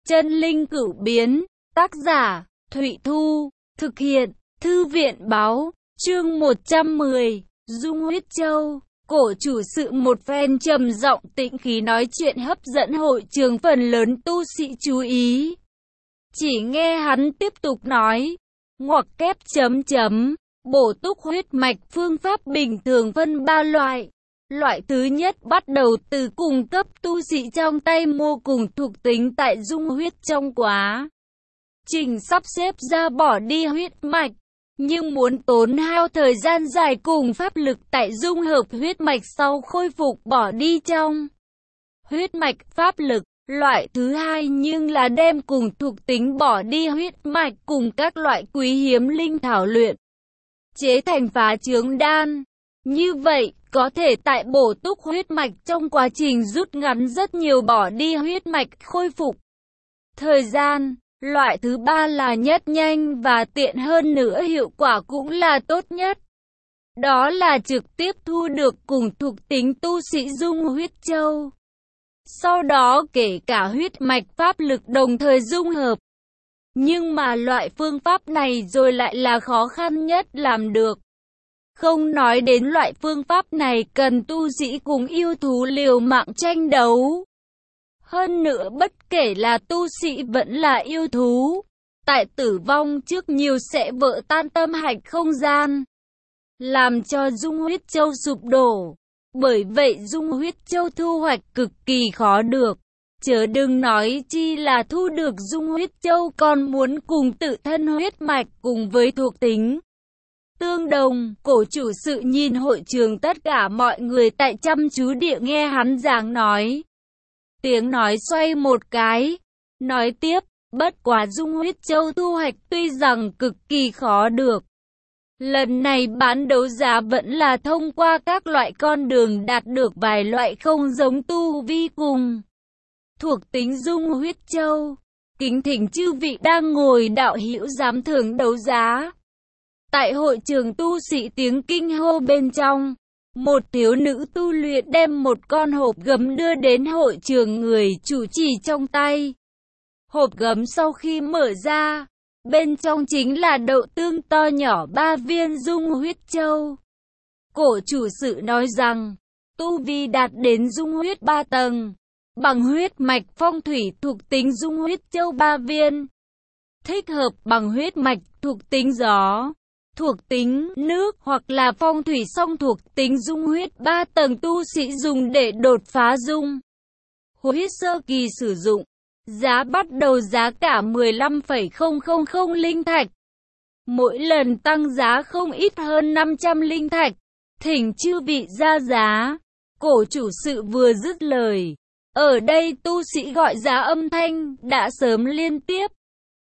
Chân linh cửu biến, tác giả, Thụy Thu, thực hiện, Thư viện báo, chương 110, Dung Huyết Châu. Cổ chủ sự một phen trầm giọng tĩnh khí nói chuyện hấp dẫn hội trường phần lớn tu sĩ chú ý. Chỉ nghe hắn tiếp tục nói, ngoặc kép chấm chấm, bổ túc huyết mạch phương pháp bình thường phân 3 loại. Loại thứ nhất bắt đầu từ cung cấp tu sĩ trong tay mô cùng thuộc tính tại dung huyết trong quá trình sắp xếp ra bỏ đi huyết mạch, nhưng muốn tốn hao thời gian dài cùng pháp lực tại dung hợp huyết mạch sau khôi phục bỏ đi trong huyết mạch pháp lực. Loại thứ hai nhưng là đem cùng thuộc tính bỏ đi huyết mạch cùng các loại quý hiếm linh thảo luyện chế thành phá trướng đan. Như vậy, có thể tại bổ túc huyết mạch trong quá trình rút ngắn rất nhiều bỏ đi huyết mạch khôi phục thời gian. Loại thứ ba là nhất nhanh và tiện hơn nữa, hiệu quả cũng là tốt nhất. Đó là trực tiếp thu được cùng thuộc tính tu sĩ dung huyết châu. Sau đó kể cả huyết mạch pháp lực đồng thời dung hợp. Nhưng mà loại phương pháp này rồi lại là khó khăn nhất làm được. Không nói đến loại phương pháp này cần tu sĩ cùng yêu thú liều mạng tranh đấu. Hơn nữa bất kể là tu sĩ vẫn là yêu thú, tại tử vong trước nhiều sẽ vỡ tan tâm hạch không gian, làm cho dung huyết châu sụp đổ. Bởi vậy dung huyết châu thu hoạch cực kỳ khó được. Chớ đừng nói chi là thu được dung huyết châu còn muốn cùng tự thân huyết mạch cùng với thuộc tính tương đồng. Cổ chủ sự nhìn hội trường tất cả mọi người tại chăm chú địa nghe hắn giảng nói. Tiếng nói xoay một cái, nói tiếp, bất quá dung huyết châu thu hoạch tuy rằng cực kỳ khó được. Lần này bán đấu giá vẫn là thông qua các loại con đường đạt được vài loại không giống tu vi cùng thuộc tính dung huyết châu. Kính thỉnh chư vị đang ngồi đạo hữu giám thưởng đấu giá. Tại hội trường tu sĩ tiếng kinh hô bên trong, một thiếu nữ tu luyện đem một con hộp gấm đưa đến hội trường người chủ trì trong tay. Hộp gấm sau khi mở ra, bên trong chính là đậu tương to nhỏ 3 viên dung huyết châu. Cổ chủ sự nói rằng, tu vi đạt đến dung huyết 3 tầng, bằng huyết mạch phong thủy thuộc tính dung huyết châu 3 viên. Thích hợp bằng huyết mạch thuộc tính gió, thuộc tính nước hoặc là phong thủy song thuộc tính dung huyết 3 tầng tu sĩ dùng để đột phá dung huyết sơ kỳ sử dụng. Giá bắt đầu giá cả 15,000 linh thạch. Mỗi lần tăng giá không ít hơn 500 linh thạch. Thỉnh chư vị ra giá. Cổ chủ sự vừa dứt lời, ở đây tu sĩ gọi giá âm thanh đã sớm liên tiếp.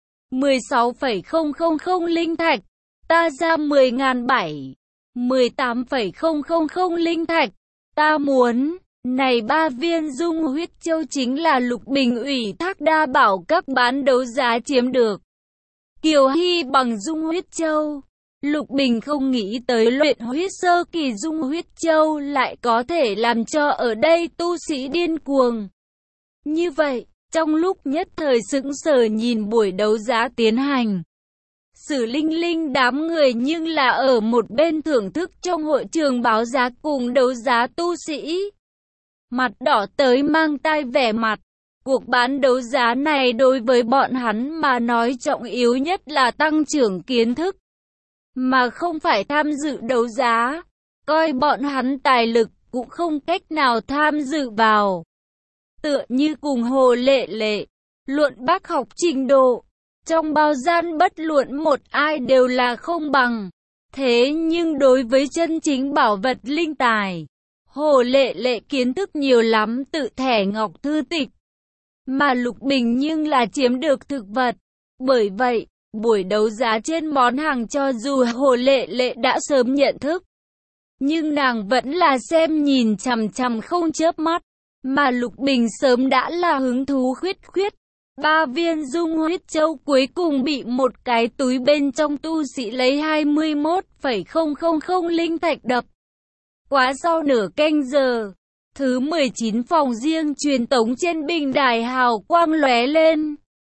16,000 linh thạch. Ta ra 10.700. 18,000 linh thạch. Ta muốn. Này 3 viên dung huyết châu chính là Lục Bình ủy thác đa bảo các bán đấu giá chiếm được. Kiều Hy bằng dung huyết châu. Lục Bình không nghĩ tới luyện huyết sơ kỳ dung huyết châu lại có thể làm cho ở đây tu sĩ điên cuồng. Như vậy, trong lúc nhất thời sững sờ nhìn buổi đấu giá tiến hành. Sử Linh Linh đám người nhưng là ở một bên thưởng thức trong hội trường báo giá cùng đấu giá tu sĩ. Mặt đỏ tới mang tai vẻ mặt. Cuộc bán đấu giá này đối với bọn hắn mà nói trọng yếu nhất là tăng trưởng kiến thức, mà không phải tham dự đấu giá. Coi bọn hắn tài lực cũng không cách nào tham dự vào. Tựa như cùng Hồ Lệ Lệ, luận bác học trình độ, trong bao gian bất luận một ai đều là không bằng. Thế nhưng đối với chân chính bảo vật linh tài, Hồ Lệ Lệ kiến thức nhiều lắm tự thẻ ngọc thư tịch, mà Lục Bình nhưng là chiếm được thực vật. Bởi vậy, buổi đấu giá trên món hàng cho dù Hồ Lệ Lệ đã sớm nhận thức, nhưng nàng vẫn là xem nhìn chằm chằm không chớp mắt, mà Lục Bình sớm đã là hứng thú khuyết. 3 viên dung huyết châu cuối cùng bị một cái túi bên trong tu sĩ lấy 21,000 linh thạch đập. Quá sau nửa canh giờ, thứ 19 phòng riêng truyền tống trên bình đài hào quang lóe lên.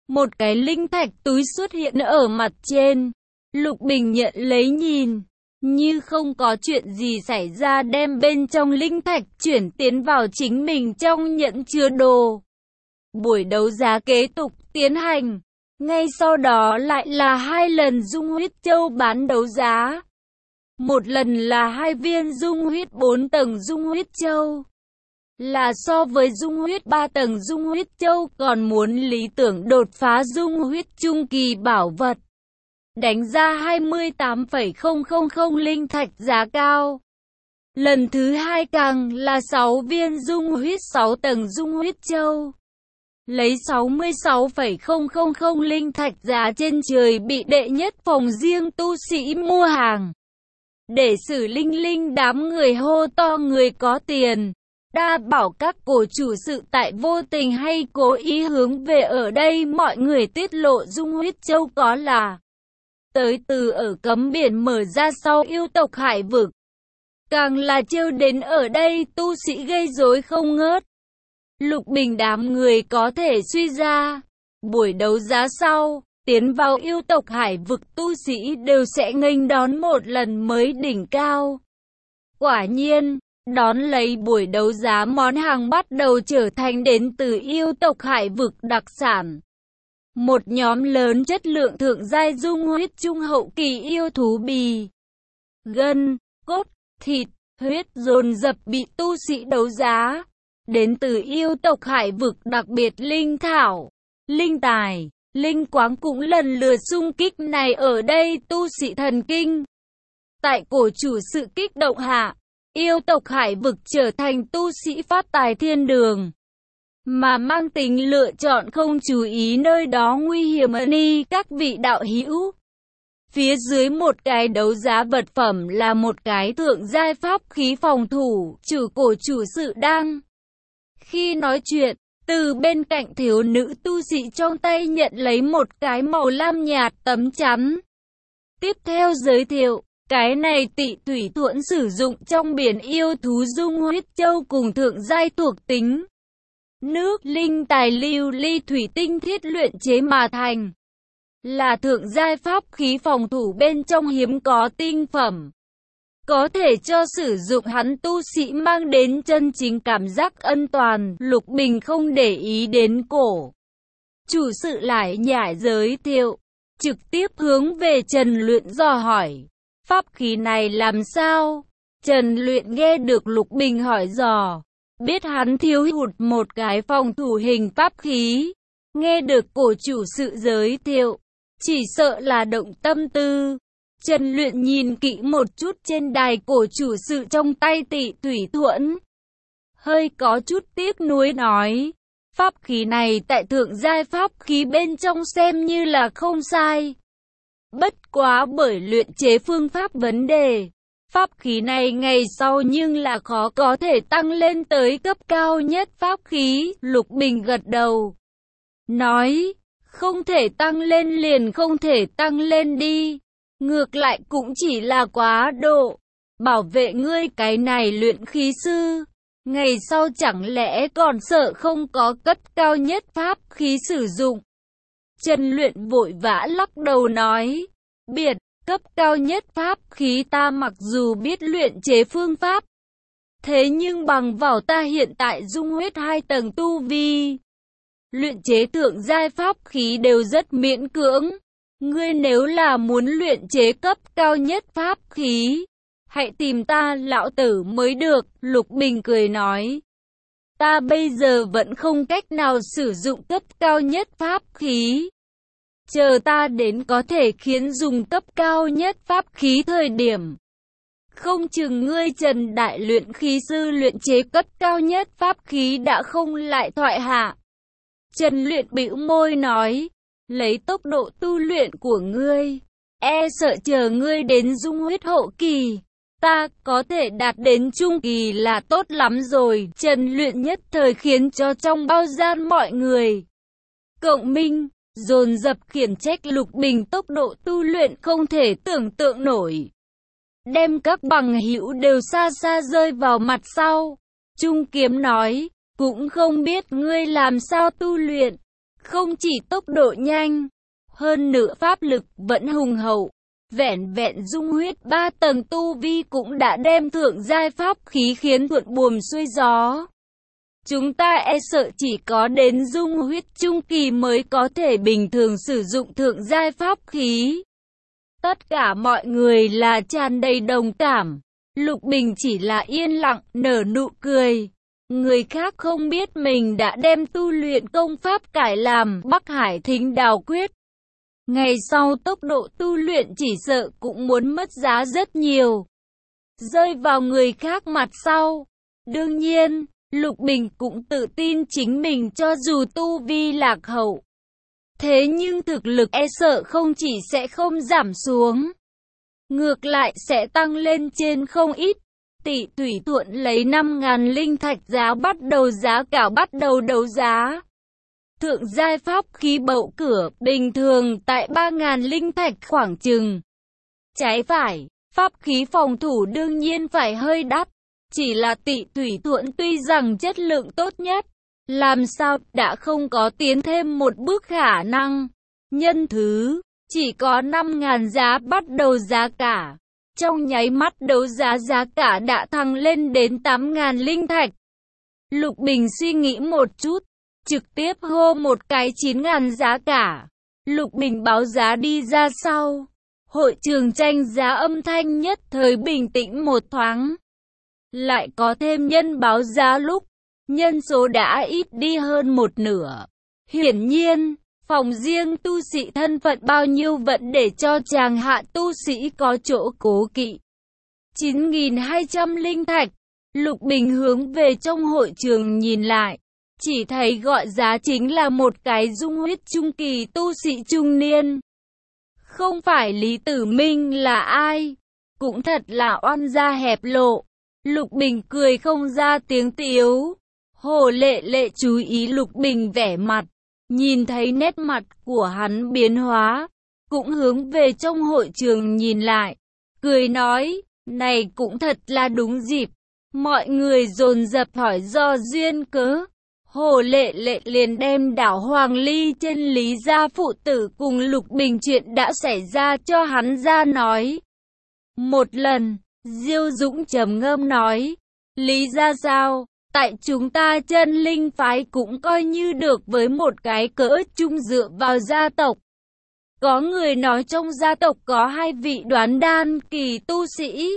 Một cái linh thạch túi xuất hiện ở mặt trên. Lục Bình nhận lấy nhìn, như không có chuyện gì xảy ra, đem bên trong linh thạch chuyển tiến vào chính mình trong nhẫn chứa đồ. Buổi đấu giá kế tục tiến hành. Ngay sau đó lại là 2 lần dung huyết châu bán đấu giá. Một lần là 2 viên dung huyết 4 tầng dung huyết châu. Là so với dung huyết 3 tầng dung huyết châu còn muốn lý tưởng đột phá dung huyết trung kỳ bảo vật. Đánh ra 28,000 linh thạch giá cao. Lần thứ 2 càng là 6 viên dung huyết 6 tầng dung huyết châu. Lấy 66,000 linh thạch giá trên trời bị đệ nhất phòng riêng tu sĩ mua hàng. Để xử linh linh đám người hô to người có tiền. Đa bảo các cổ chủ sự tại vô tình hay cố ý hướng về ở đây mọi người tiết lộ dung huyết châu có là tới từ ở cấm biển mở ra sau yêu tộc hải vực. Càng là trêu đến ở đây tu sĩ gây rối không ngớt. Lục Bình đám người có thể suy ra, buổi đấu giá sau, tiến vào yêu tộc hải vực tu sĩ đều sẽ nghênh đón một lần mới đỉnh cao. Quả nhiên, đón lấy buổi đấu giá món hàng bắt đầu trở thành đến từ yêu tộc hải vực đặc sản. Một nhóm lớn chất lượng thượng giai dung huyết trung hậu kỳ yêu thú bì, gân, cốt, thịt, huyết dồn dập bị tu sĩ đấu giá. Đến từ yêu tộc hải vực đặc biệt linh thảo, linh tài, linh quáng cũng lần lượt xung kích này ở đây tu sĩ thần kinh. Tại cổ chủ sự kích động hạ, yêu tộc hải vực trở thành tu sĩ phát tài thiên đường. Mà mang tính lựa chọn không chú ý nơi đó nguy hiểm ni các vị đạo hữu. Phía dưới một cái đấu giá vật phẩm là một cái thượng giai pháp khí phòng thủ, chủ cổ chủ sự đang. Khi nói chuyện, từ bên cạnh thiếu nữ tu sĩ trong tay nhận lấy một cái màu lam nhạt tấm chắn. Tiếp theo giới thiệu, cái này tị thủy thuẫn sử dụng trong biển yêu thú dung huyết châu cùng thượng giai thuộc tính. Nước linh tài lưu ly thủy tinh thiết luyện chế mà thành. Là thượng giai pháp khí phòng thủ bên trong hiếm có tinh phẩm. Có thể cho sử dụng hắn tu sĩ mang đến chân chính cảm giác an toàn. Lục Bình không để ý đến cổ chủ sự lại nhải giới thiệu, trực tiếp hướng về Trần Luyện dò hỏi, pháp khí này làm sao? Trần Luyện nghe được Lục Bình hỏi dò, biết hắn thiếu hụt một cái phòng thủ hình pháp khí. Nghe được cổ chủ sự giới thiệu, chỉ sợ là động tâm tư. Trần Luyện nhìn kỹ một chút trên đài cổ chủ sự trong tay tị thủy thuẫn. Hơi có chút tiếc nuối nói, pháp khí này tại thượng giai pháp khí bên trong xem như là không sai. Bất quá bởi luyện chế phương pháp vấn đề, pháp khí này ngày sau nhưng là khó có thể tăng lên tới cấp cao nhất pháp khí. Lục Bình gật đầu, nói, không thể tăng lên liền không thể tăng lên đi. Ngược lại cũng chỉ là quá độ. Bảo vệ ngươi cái này luyện khí sư. Ngày sau chẳng lẽ còn sợ không có cấp cao nhất pháp khí sử dụng. Trần Luyện vội vã lắc đầu nói. Biệt, cấp cao nhất pháp khí ta mặc dù biết luyện chế phương pháp. Thế nhưng bằng vào ta hiện tại dung huyết 2 tầng tu vi. Luyện chế thượng giai pháp khí đều rất miễn cưỡng. Ngươi nếu là muốn luyện chế cấp cao nhất pháp khí, hãy tìm ta lão tử mới được. Lục Bình cười nói, ta bây giờ vẫn không cách nào sử dụng cấp cao nhất pháp khí. Chờ ta đến có thể khiến dùng cấp cao nhất pháp khí thời điểm. Không chừng ngươi Trần Đại luyện khí sư luyện chế cấp cao nhất pháp khí đã không lại thoại hạ. Trần Luyện bĩu môi nói, lấy tốc độ tu luyện của ngươi, e sợ chờ ngươi đến dung huyết hậu kỳ, ta có thể đạt đến trung kỳ là tốt lắm rồi. Trần Luyện nhất thời khiến cho trong bao gian mọi người cộng minh, dồn dập khiển trách Lục Bình tốc độ tu luyện không thể tưởng tượng nổi. Đem các bằng hữu đều xa xa rơi vào mặt sau. Trung Kiếm nói, cũng không biết ngươi làm sao tu luyện. Không chỉ tốc độ nhanh, hơn nữa pháp lực vẫn hùng hậu. Vẹn vẹn dung huyết 3 tầng tu vi cũng đã đem thượng giai pháp khí khiến thuận buồm xuôi gió. Chúng ta e sợ chỉ có đến dung huyết trung kỳ mới có thể bình thường sử dụng thượng giai pháp khí. Tất cả mọi người là tràn đầy đồng cảm. Lục Bình chỉ là yên lặng, nở nụ cười. Người khác không biết mình đã đem tu luyện công pháp cải làm Bắc Hải Thính Đào Quyết. Ngày sau tốc độ tu luyện chỉ sợ cũng muốn mất giá rất nhiều. Rơi vào người khác mặt sau. Đương nhiên, Lục Bình cũng tự tin chính mình cho dù tu vi lạc hậu. Thế nhưng thực lực e sợ không chỉ sẽ không giảm xuống. Ngược lại sẽ tăng lên trên không ít. Tỷ Thủy Thuận lấy 5.000 linh thạch giá bắt đầu giá cả bắt đầu đấu giá. Thượng giai pháp khí bậu cửa bình thường tại 3.000 linh thạch khoảng chừng. Trái phải, pháp khí phòng thủ đương nhiên phải hơi đắt. Chỉ là Tỷ Thủy Thuận tuy rằng chất lượng tốt nhất, làm sao đã không có tiến thêm một bước khả năng. Nhân thứ, chỉ có 5.000 giá bắt đầu giá cả. Trong nháy mắt đấu giá giá cả đã thăng lên đến 8.000 linh thạch. Lục Bình suy nghĩ một chút, trực tiếp hô một cái 9.000 giá cả. Lục Bình báo giá đi ra sau. Hội trường tranh giá âm thanh nhất thời bình tĩnh một thoáng. Lại có thêm nhân báo giá lúc, nhân số đã ít đi hơn một nửa. Hiển nhiên, phòng riêng tu sĩ thân phận bao nhiêu vẫn để cho chàng hạ tu sĩ có chỗ cố kỵ. 9.200 linh thạch. Lục Bình hướng về trong hội trường nhìn lại. Chỉ thấy gọi giá chính là một cái dung huyết trung kỳ tu sĩ trung niên. Không phải Lý Tử Minh là ai? Cũng thật là oan gia hẹp lộ. Lục Bình cười không ra tiếng tiếu. Hồ Lệ Lệ chú ý Lục Bình vẻ mặt. Nhìn thấy nét mặt của hắn biến hóa. Cũng hướng về trong hội trường nhìn lại. Cười nói, này cũng thật là đúng dịp. Mọi người dồn dập hỏi do duyên cớ. Hồ Lệ Lệ liền đem đảo Hoàng Ly trên Lý gia phụ tử cùng Lục Bình chuyện đã xảy ra cho hắn ra nói. Một lần, Diêu Dũng trầm ngâm nói, Lý gia sao, tại chúng ta chân linh phái cũng coi như được với một cái cỡ chung dựa vào gia tộc. Có người nói trong gia tộc có 2 vị đoán đan kỳ tu sĩ.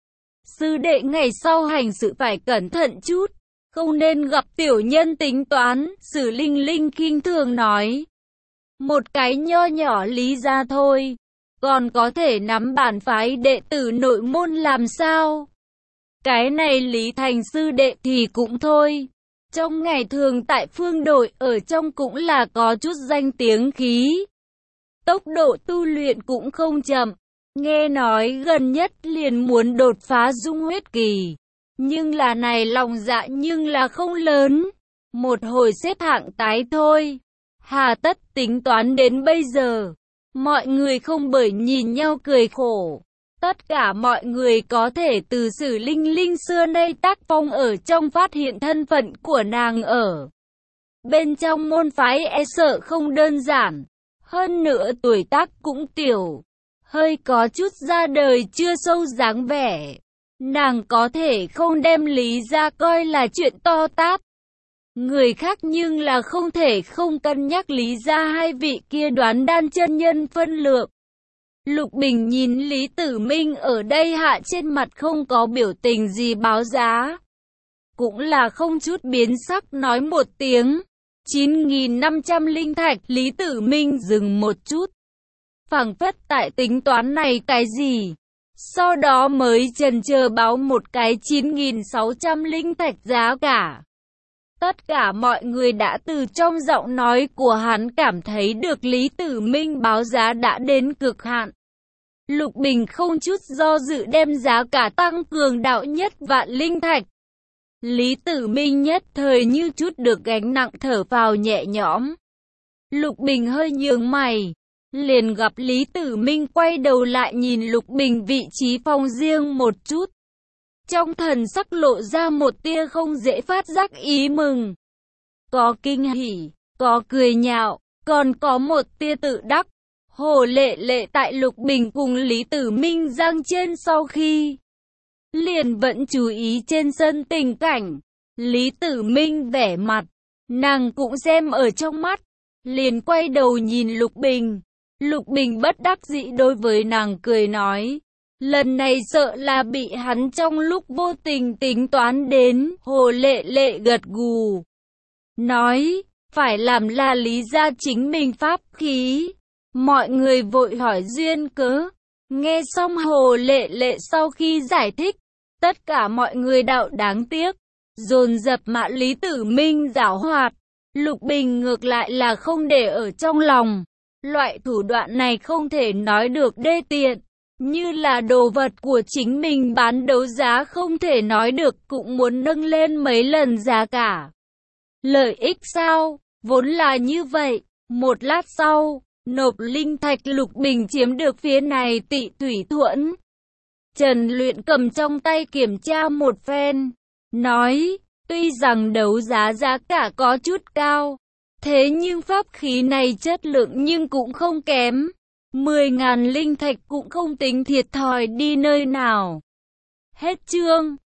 Sư đệ ngày sau hành sự phải cẩn thận chút. Không nên gặp tiểu nhân tính toán, Sử Linh Linh khinh thường nói. Một cái nho nhỏ Lý gia thôi, còn có thể nắm bản phái đệ tử nội môn làm sao? Cái này Lý Thành sư đệ thì cũng thôi. Trong ngày thường tại phương đội ở trong cũng là có chút danh tiếng khí. Tốc độ tu luyện cũng không chậm. Nghe nói gần nhất liền muốn đột phá dung huyết kỳ. Nhưng là này lòng dạ nhưng là không lớn. Một hồi xếp hạng tái thôi. Hà tất tính toán đến bây giờ. Mọi người không bởi nhìn nhau cười khổ. Tất cả mọi người có thể từ Sử Linh Linh xưa nay tác phong ở trong phát hiện thân phận của nàng ở. Bên trong môn phái e sợ không đơn giản. Hơn nữa tuổi tác cũng tiểu. Hơi có chút ra đời chưa sâu dáng vẻ. Nàng có thể không đem Lý gia coi là chuyện to tát. Người khác nhưng là không thể không cân nhắc Lý gia 2 vị kia đoán đan chân nhân phân lượng. Lục Bình nhìn Lý Tử Minh ở đây hạ trên mặt không có biểu tình gì báo giá. Cũng là không chút biến sắc nói một tiếng. 9.500 linh thạch. Lý Tử Minh dừng một chút. Phảng phất tại tính toán này cái gì. Sau đó mới chần chờ báo một cái 9.600 linh thạch giá cả. Tất cả mọi người đã từ trong giọng nói của hắn cảm thấy được Lý Tử Minh báo giá đã đến cực hạn. Lục Bình không chút do dự đem giá cả tăng cường đạo nhất vạn linh thạch. Lý Tử Minh nhất thời như chút được gánh nặng thở vào nhẹ nhõm. Lục Bình hơi nhướng mày. Liền gặp Lý Tử Minh quay đầu lại nhìn Lục Bình vị trí phòng riêng một chút. Trong thần sắc lộ ra một tia không dễ phát giác ý mừng. Có kinh hỉ, có cười nhạo, còn có một tia tự đắc. Hồ Lệ Lệ tại Lục Bình cùng Lý Tử Minh giang trên sau khi liền vẫn chú ý trên sân tình cảnh. Lý Tử Minh vẻ mặt, nàng cũng xem ở trong mắt, liền quay đầu nhìn Lục Bình. Lục Bình bất đắc dĩ đối với nàng cười nói, lần này sợ là bị hắn trong lúc vô tình tính toán đến. Hồ Lệ Lệ gật gù, nói, phải làm là lý ra chính mình pháp khí. Mọi người vội hỏi duyên cớ. Nghe xong Hồ Lệ Lệ sau khi giải thích, tất cả mọi người đạo đáng tiếc, dồn dập mạ Lý Tử Minh giảo hoạt. Lục Bình ngược lại là không để ở trong lòng. Loại thủ đoạn này không thể nói được đê tiện, như là đồ vật của chính mình bán đấu giá không thể nói được cũng muốn nâng lên mấy lần giá cả. Lợi ích sao? Vốn là như vậy. Một lát sau, nộp linh thạch Lục Bình chiếm được phía này Tị Thủy Thuẫn. Trần Luyện cầm trong tay kiểm tra một phen, nói, tuy rằng đấu giá giá cả có chút cao, thế nhưng pháp khí này chất lượng nhưng cũng không kém. 10.000 linh thạch cũng không tính thiệt thòi đi nơi nào. Hết chương.